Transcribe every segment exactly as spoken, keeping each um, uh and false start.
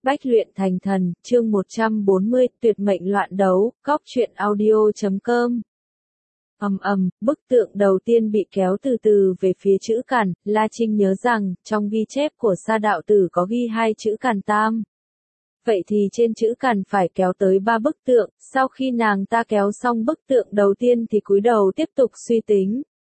Bách luyện thành thần, chương một trăm bốn mươi, tuyệt mệnh loạn đấu, cóc truyện audio chấm com. Ầm ầm, bức tượng đầu tiên bị kéo từ từ về phía chữ Càn, La Trinh nhớ rằng, trong ghi chép của Sa đạo tử có ghi hai chữ Càn Tam. Vậy thì trên chữ Càn phải kéo tới ba bức tượng, sau khi nàng ta kéo xong bức tượng đầu tiên thì cúi đầu tiếp tục suy tính.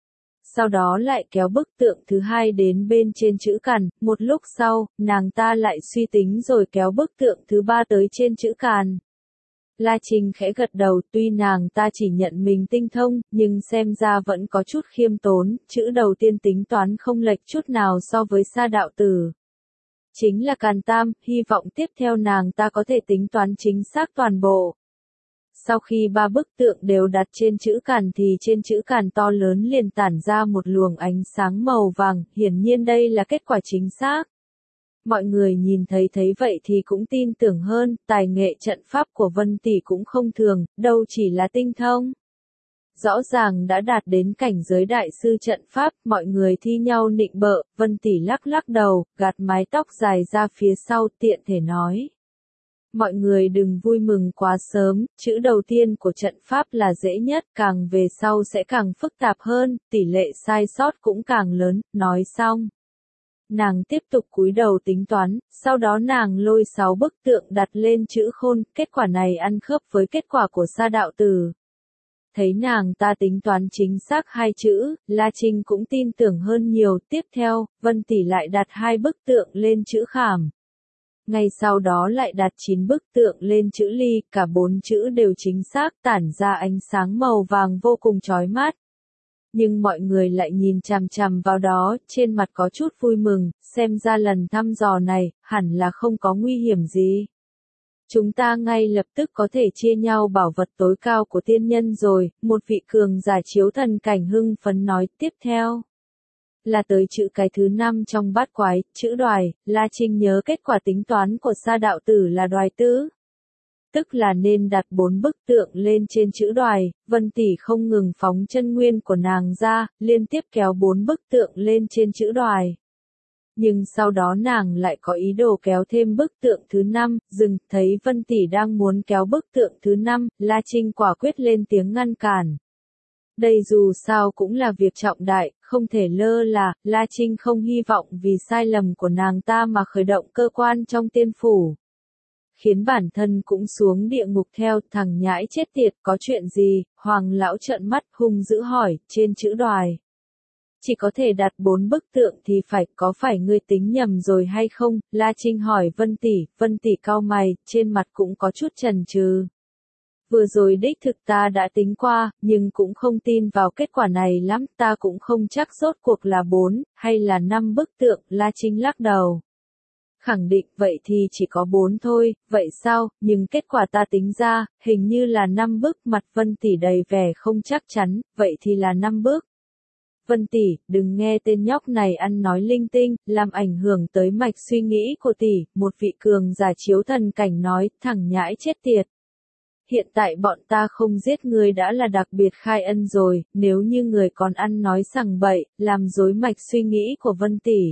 Sau đó lại kéo bức tượng thứ hai đến bên trên chữ Càn, một lúc sau, nàng ta lại suy tính rồi kéo bức tượng thứ ba tới trên chữ Càn. La Trinh khẽ gật đầu, tuy nàng ta chỉ nhận mình tinh thông, nhưng xem ra vẫn có chút khiêm tốn, chữ đầu tiên tính toán không lệch chút nào so với Sa đạo tử. Chính là Càn Tam, hy vọng tiếp theo nàng ta có thể tính toán chính xác toàn bộ. Sau khi ba bức tượng đều đặt trên chữ Càn thì trên chữ Càn to lớn liền tản ra một luồng ánh sáng màu vàng, hiển nhiên đây là kết quả chính xác. Mọi người nhìn thấy thấy vậy thì cũng tin tưởng hơn, tài nghệ trận pháp của Vân Tỷ cũng không thường, đâu chỉ là tinh thông. Rõ ràng đã đạt đến cảnh giới đại sư trận pháp, mọi người thi nhau nịnh bợ, Vân Tỷ lắc lắc đầu, gạt mái tóc dài ra phía sau tiện thể nói. Mọi người đừng vui mừng quá sớm, chữ đầu tiên của trận pháp là dễ nhất, càng về sau sẽ càng phức tạp hơn, tỷ lệ sai sót cũng càng lớn, nói xong. Nàng tiếp tục cúi đầu tính toán, sau đó nàng lôi sáu bức tượng đặt lên chữ Khôn, kết quả này ăn khớp với kết quả của Sa đạo tử. Thấy nàng ta tính toán chính xác hai chữ, La Trinh cũng tin tưởng hơn nhiều, tiếp theo, Vân Tỷ lại đặt hai bức tượng lên chữ Khảm. Ngay sau đó lại đặt chín bức tượng lên chữ Ly, cả bốn chữ đều chính xác, tản ra ánh sáng màu vàng vô cùng chói mắt. Nhưng mọi người lại nhìn chằm chằm vào đó, trên mặt có chút vui mừng, xem ra lần thăm dò này, hẳn là không có nguy hiểm gì. Chúng ta ngay lập tức có thể chia nhau bảo vật tối cao của tiên nhân rồi, một vị cường giả chiếu thần cảnh hưng phấn nói tiếp theo. Là tới chữ cái thứ năm trong bát quái, chữ Đoài, La Trinh nhớ kết quả tính toán của Sa đạo tử là Đoài tứ. Tức là nên đặt bốn bức tượng lên trên chữ Đoài, Vân Tỷ không ngừng phóng chân nguyên của nàng ra, liên tiếp kéo bốn bức tượng lên trên chữ Đoài. Nhưng sau đó nàng lại có ý đồ kéo thêm bức tượng thứ năm, dừng, thấy Vân Tỷ đang muốn kéo bức tượng thứ năm, La Trinh quả quyết lên tiếng ngăn cản. Đây dù sao cũng là việc trọng đại, không thể lơ là, La Trinh không hy vọng vì sai lầm của nàng ta mà khởi động cơ quan trong tiên phủ. Khiến bản thân cũng xuống địa ngục theo, thằng nhãi chết tiệt, có chuyện gì, Hoàng lão trợn mắt hung dữ hỏi, trên chữ Đoài. Chỉ có thể đặt bốn bức tượng thì phải, có phải ngươi tính nhầm rồi hay không, La Trinh hỏi Vân Tỷ, Vân Tỷ cau mày, trên mặt cũng có chút chần chừ. Vừa rồi đích thực ta đã tính qua, nhưng cũng không tin vào kết quả này lắm, ta cũng không chắc rốt cuộc là bốn, hay là năm bức tượng, La Trinh lắc đầu. Khẳng định vậy thì chỉ có bốn thôi, vậy sao, nhưng kết quả ta tính ra, hình như là năm bức, mặt Vân Tỷ đầy vẻ không chắc chắn, vậy thì là năm bước. Vân Tỷ, đừng nghe tên nhóc này ăn nói linh tinh, làm ảnh hưởng tới mạch suy nghĩ của tỷ, một vị cường giả chiếu thần cảnh nói, thằng nhãi chết tiệt. Hiện tại bọn ta không giết người đã là đặc biệt khai ân rồi, nếu như người còn ăn nói sằng bậy, làm rối mạch suy nghĩ của Vân Tỷ.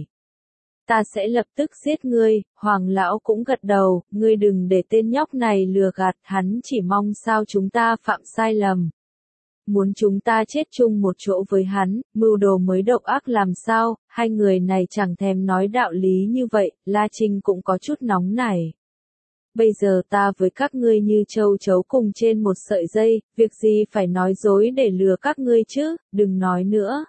Ta sẽ lập tức giết ngươi, Hoàng lão cũng gật đầu, ngươi đừng để tên nhóc này lừa gạt, hắn chỉ mong sao chúng ta phạm sai lầm. Muốn chúng ta chết chung một chỗ với hắn, mưu đồ mới độc ác làm sao, hai người này chẳng thèm nói đạo lý như vậy, La Trinh cũng có chút nóng nảy. Bây giờ ta với các ngươi như châu chấu cùng trên một sợi dây, việc gì phải nói dối để lừa các ngươi chứ, đừng nói nữa.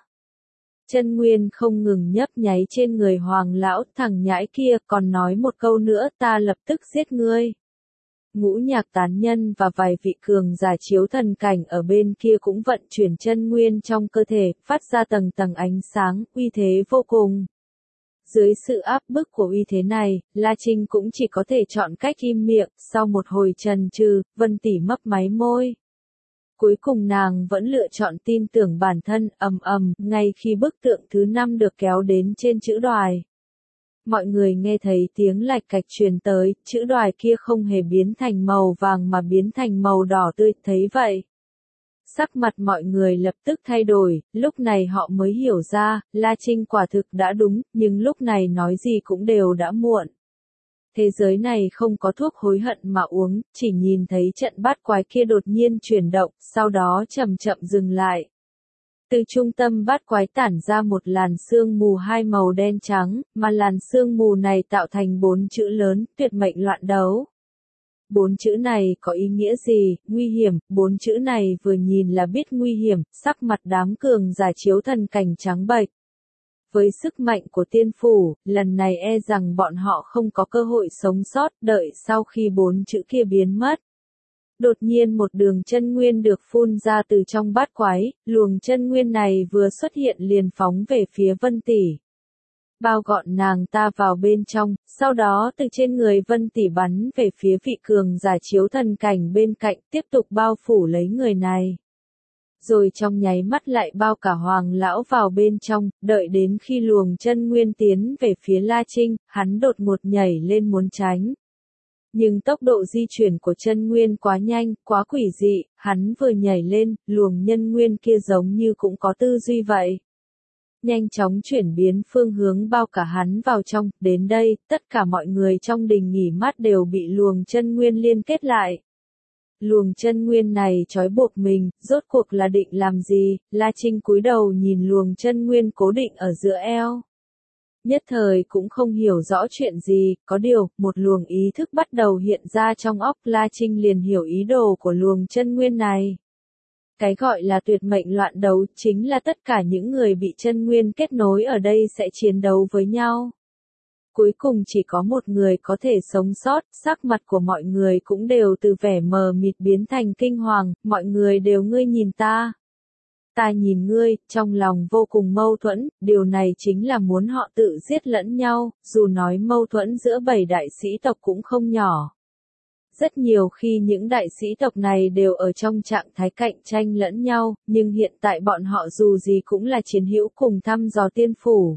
Chân nguyên không ngừng nhấp nháy trên người Hoàng lão, thằng nhãi kia còn nói một câu nữa, ta lập tức giết ngươi. Ngũ nhạc tán nhân và vài vị cường giả chiếu thần cảnh ở bên kia cũng vận chuyển chân nguyên trong cơ thể, phát ra tầng tầng ánh sáng, uy thế vô cùng. Dưới sự áp bức của uy thế này, La Trinh cũng chỉ có thể chọn cách im miệng, sau một hồi chần chừ, Vân Tỷ mấp máy môi. Cuối cùng nàng vẫn lựa chọn tin tưởng bản thân, ầm ầm, ngay khi bức tượng thứ năm được kéo đến trên chữ Đoài. Mọi người nghe thấy tiếng lạch cạch truyền tới, chữ Đoài kia không hề biến thành màu vàng mà biến thành màu đỏ tươi, thấy vậy. Sắc mặt mọi người lập tức thay đổi, lúc này họ mới hiểu ra, La Trinh quả thực đã đúng, nhưng lúc này nói gì cũng đều đã muộn. Thế giới này không có thuốc hối hận mà uống, chỉ nhìn thấy trận bát quái kia đột nhiên chuyển động, sau đó chậm chậm dừng lại. Từ trung tâm bát quái tản ra một làn sương mù hai màu đen trắng, mà làn sương mù này tạo thành bốn chữ lớn, tuyệt mệnh loạn đấu. Bốn chữ này có ý nghĩa gì? Nguy hiểm, bốn chữ này vừa nhìn là biết nguy hiểm, sắc mặt đám cường giả chiếu thần cảnh trắng bệch. Với sức mạnh của tiên phủ, lần này e rằng bọn họ không có cơ hội sống sót, đợi sau khi bốn chữ kia biến mất. Đột nhiên một đường chân nguyên được phun ra từ trong bát quái, luồng chân nguyên này vừa xuất hiện liền phóng về phía Vân Tỷ. Bao gọn nàng ta vào bên trong, sau đó từ trên người Vân Tỷ bắn về phía vị cường giả chiếu thần cảnh bên cạnh, tiếp tục bao phủ lấy người này. Rồi trong nháy mắt lại bao cả Hoàng lão vào bên trong, đợi đến khi luồng chân nguyên tiến về phía La Trinh, hắn đột ngột nhảy lên muốn tránh. Nhưng tốc độ di chuyển của chân nguyên quá nhanh, quá quỷ dị, hắn vừa nhảy lên, luồng nhân nguyên kia giống như cũng có tư duy vậy. Nhanh chóng chuyển biến phương hướng bao cả hắn vào trong, đến đây, tất cả mọi người trong đình nghỉ mát đều bị luồng chân nguyên liên kết lại. Luồng chân nguyên này trói buộc mình, rốt cuộc là định làm gì? La Trinh cúi đầu nhìn luồng chân nguyên cố định ở giữa eo. Nhất thời cũng không hiểu rõ chuyện gì, có điều, một luồng ý thức bắt đầu hiện ra trong óc, La Trinh liền hiểu ý đồ của luồng chân nguyên này. Cái gọi là tuyệt mệnh loạn đấu chính là tất cả những người bị chân nguyên kết nối ở đây sẽ chiến đấu với nhau. Cuối cùng chỉ có một người có thể sống sót, sắc mặt của mọi người cũng đều từ vẻ mờ mịt biến thành kinh hoàng, mọi người đều ngươi nhìn ta. Ta nhìn ngươi, trong lòng vô cùng mâu thuẫn, điều này chính là muốn họ tự giết lẫn nhau, dù nói mâu thuẫn giữa bảy đại sĩ tộc cũng không nhỏ. Rất nhiều khi những đại sĩ tộc này đều ở trong trạng thái cạnh tranh lẫn nhau, nhưng hiện tại bọn họ dù gì cũng là chiến hữu cùng thăm dò tiên phủ.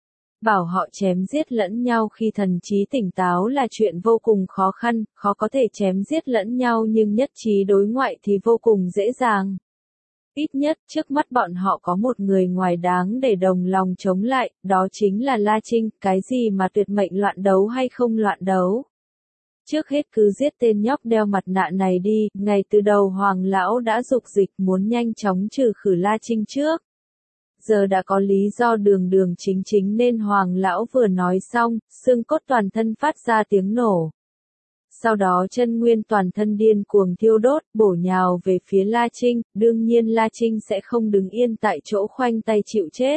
Bảo họ chém giết lẫn nhau khi thần trí tỉnh táo là chuyện vô cùng khó khăn, khó có thể chém giết lẫn nhau nhưng nhất trí đối ngoại thì vô cùng dễ dàng. Ít nhất trước mắt bọn họ có một người ngoài đáng để đồng lòng chống lại, đó chính là La Trinh, cái gì mà tuyệt mệnh loạn đấu hay không loạn đấu. Trước hết cứ giết tên nhóc đeo mặt nạ này đi, ngay từ đầu Hoàng lão đã dục dịch muốn nhanh chóng trừ khử La Trinh trước. Giờ đã có lý do đường đường chính chính nên Hoàng lão vừa nói xong, xương cốt toàn thân phát ra tiếng nổ. Sau đó chân nguyên toàn thân điên cuồng thiêu đốt, bổ nhào về phía La Trinh, đương nhiên La Trinh sẽ không đứng yên tại chỗ khoanh tay chịu chết.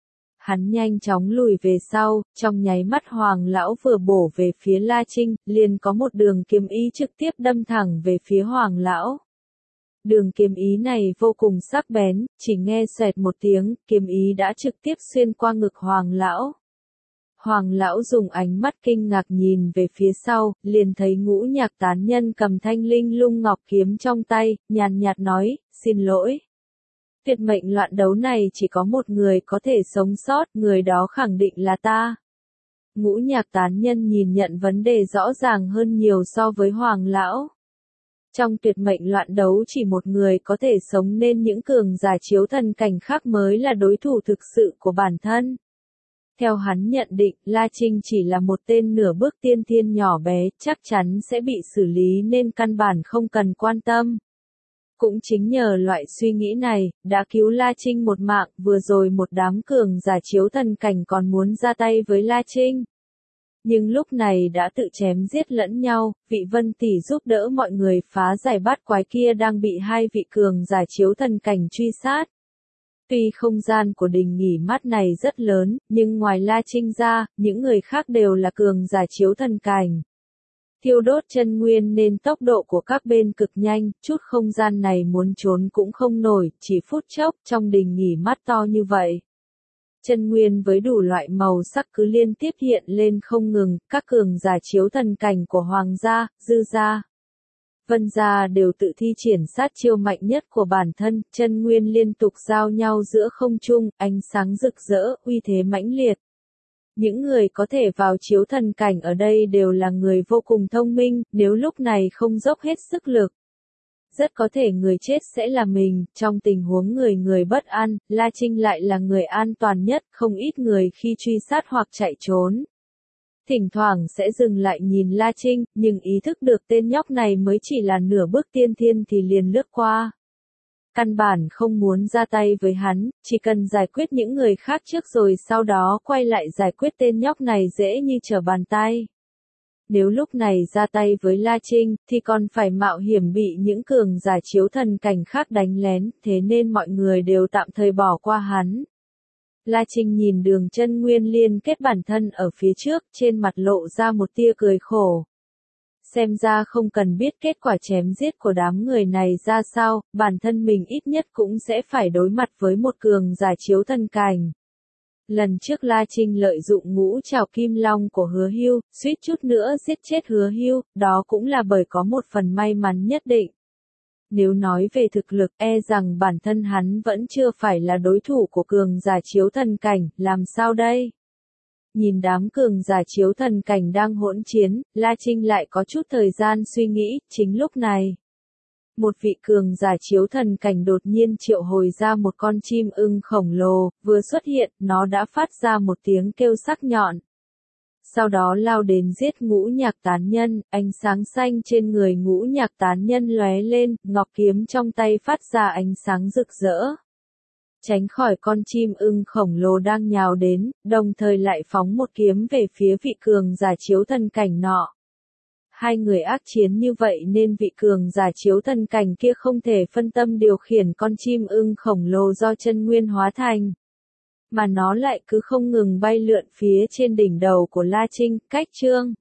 Hắn nhanh chóng lùi về sau, trong nháy mắt Hoàng lão vừa bổ về phía La Trinh, liền có một đường kiếm ý trực tiếp đâm thẳng về phía Hoàng lão. Đường kiếm ý này vô cùng sắc bén, chỉ nghe xoẹt một tiếng, kiếm ý đã trực tiếp xuyên qua ngực Hoàng lão. Hoàng lão dùng ánh mắt kinh ngạc nhìn về phía sau, liền thấy Ngũ Nhạc tán nhân cầm thanh linh lung ngọc kiếm trong tay, nhàn nhạt nói, xin lỗi. Tuyệt mệnh loạn đấu này chỉ có một người có thể sống sót, người đó khẳng định là ta. Ngũ Nhạc tán nhân nhìn nhận vấn đề rõ ràng hơn nhiều so với Hoàng lão. Trong tuyệt mệnh loạn đấu chỉ một người có thể sống nên những cường giả chiếu thần cảnh khác mới là đối thủ thực sự của bản thân. Theo hắn nhận định, La Trinh chỉ là một tên nửa bước tiên thiên nhỏ bé, chắc chắn sẽ bị xử lý nên căn bản không cần quan tâm. Cũng chính nhờ loại suy nghĩ này, đã cứu La Trinh một mạng, vừa rồi một đám cường giả chiếu thần cảnh còn muốn ra tay với La Trinh. Nhưng lúc này đã tự chém giết lẫn nhau, vị Vân Tỷ giúp đỡ mọi người phá giải bát quái kia đang bị hai vị cường giả chiếu thần cảnh truy sát. Tuy không gian của đình nghỉ mát này rất lớn, nhưng ngoài La Trinh ra, những người khác đều là cường giả chiếu thần cảnh. Thiêu đốt chân nguyên nên tốc độ của các bên cực nhanh, chút không gian này muốn trốn cũng không nổi, chỉ phút chốc trong đình nghỉ mát to như vậy. Chân nguyên với đủ loại màu sắc cứ liên tiếp hiện lên không ngừng, các cường giả chiếu thần cảnh của Hoàng gia, Dư gia, Vân gia đều tự thi triển sát chiêu mạnh nhất của bản thân, chân nguyên liên tục giao nhau giữa không trung, ánh sáng rực rỡ, uy thế mãnh liệt. Những người có thể vào chiếu thần cảnh ở đây đều là người vô cùng thông minh, nếu lúc này không dốc hết sức lực. Rất có thể người chết sẽ là mình, trong tình huống người người bất an, La Trinh lại là người an toàn nhất, không ít người khi truy sát hoặc chạy trốn. thỉnh thoảng sẽ dừng lại nhìn La Trinh, nhưng ý thức được tên nhóc này mới chỉ là nửa bước tiên thiên thì liền lướt qua. Căn bản không muốn ra tay với hắn, chỉ cần giải quyết những người khác trước rồi sau đó quay lại giải quyết tên nhóc này dễ như trở bàn tay. Nếu lúc này ra tay với La Trinh, thì còn phải mạo hiểm bị những cường giả chiếu thần cảnh khác đánh lén, thế nên mọi người đều tạm thời bỏ qua hắn. La Trinh nhìn Đường Chân Nguyên liên kết bản thân ở phía trước, trên mặt lộ ra một tia cười khổ. Xem ra không cần biết kết quả chém giết của đám người này ra sao, bản thân mình ít nhất cũng sẽ phải đối mặt với một cường giả chiếu thần cảnh. Lần trước La Trinh lợi dụng ngũ trảo kim long của Hứa Hưu, suýt chút nữa giết chết Hứa Hưu, đó cũng là bởi có một phần may mắn nhất định. Nếu nói về thực lực, e rằng bản thân hắn vẫn chưa phải là đối thủ của cường giả chiếu thần cảnh, làm sao đây? Nhìn đám cường giả chiếu thần cảnh đang hỗn chiến, La Trinh lại có chút thời gian suy nghĩ, chính lúc này. Một vị cường giả chiếu thần cảnh đột nhiên triệu hồi ra một con chim ưng khổng lồ, vừa xuất hiện, nó đã phát ra một tiếng kêu sắc nhọn. Sau đó lao đến giết ngũ nhạc tán nhân, ánh sáng xanh trên người ngũ nhạc tán nhân lóe lên, ngọc kiếm trong tay phát ra ánh sáng rực rỡ. Tránh khỏi con chim ưng khổng lồ đang nhào đến, đồng thời lại phóng một kiếm về phía vị cường giả chiếu thần cảnh nọ. Hai người ác chiến như vậy nên vị cường giả chiếu thần cảnh kia không thể phân tâm điều khiển con chim ưng khổng lồ do chân nguyên hóa thành. Mà nó lại cứ không ngừng bay lượn phía trên đỉnh đầu của La Trinh, cách chương.